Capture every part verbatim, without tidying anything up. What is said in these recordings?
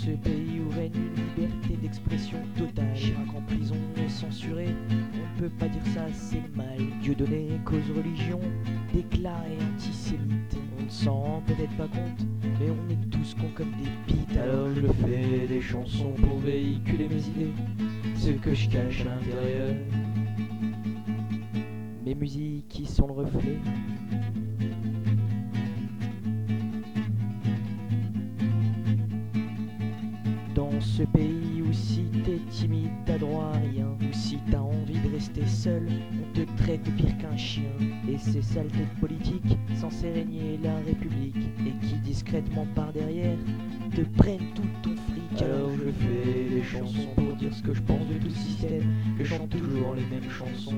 ce pays où règne une liberté d'expression totale, Chirac en prison est censuré, on ne peut pas dire ça, c'est mal. Dieudonné, cause religion, déclaré antisémite. On ne s'en rend peut-être pas compte, mais on est tous cons comme des bites. Alors je fais des chansons pour véhiculer mes idées, ce que je cache à l'intérieur. Mes musiques qui sont le reflet dans ce pays où si t'es timide t'as droit à rien, ou si t'as envie de rester seul on te traite pire qu'un chien. Et ces saletés de politique censées régner la République, et qui discrètement par derrière te prennent tout ton fric. Alors je fais des chansons pour dire ce que je pense de tout le système, je chante toujours les mêmes chansons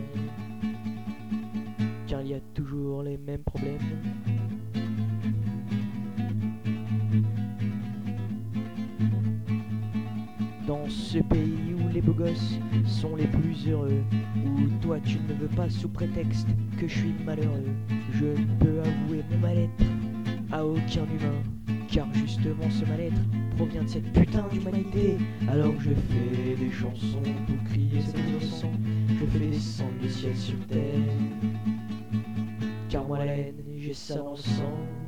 car il y a toujours les mêmes problèmes. Dans ce pays où les beaux gosses sont les plus heureux, où toi tu ne veux pas sous prétexte que je suis malheureux, je ne peux avouer mon mal-être à aucun humain, car justement ce mal-être provient de cette putain d'humanité. Alors je fais des chansons pour crier cet innocent, je fais descendre le ciel sur terre, car moi la haine j'ai ça dans le sang.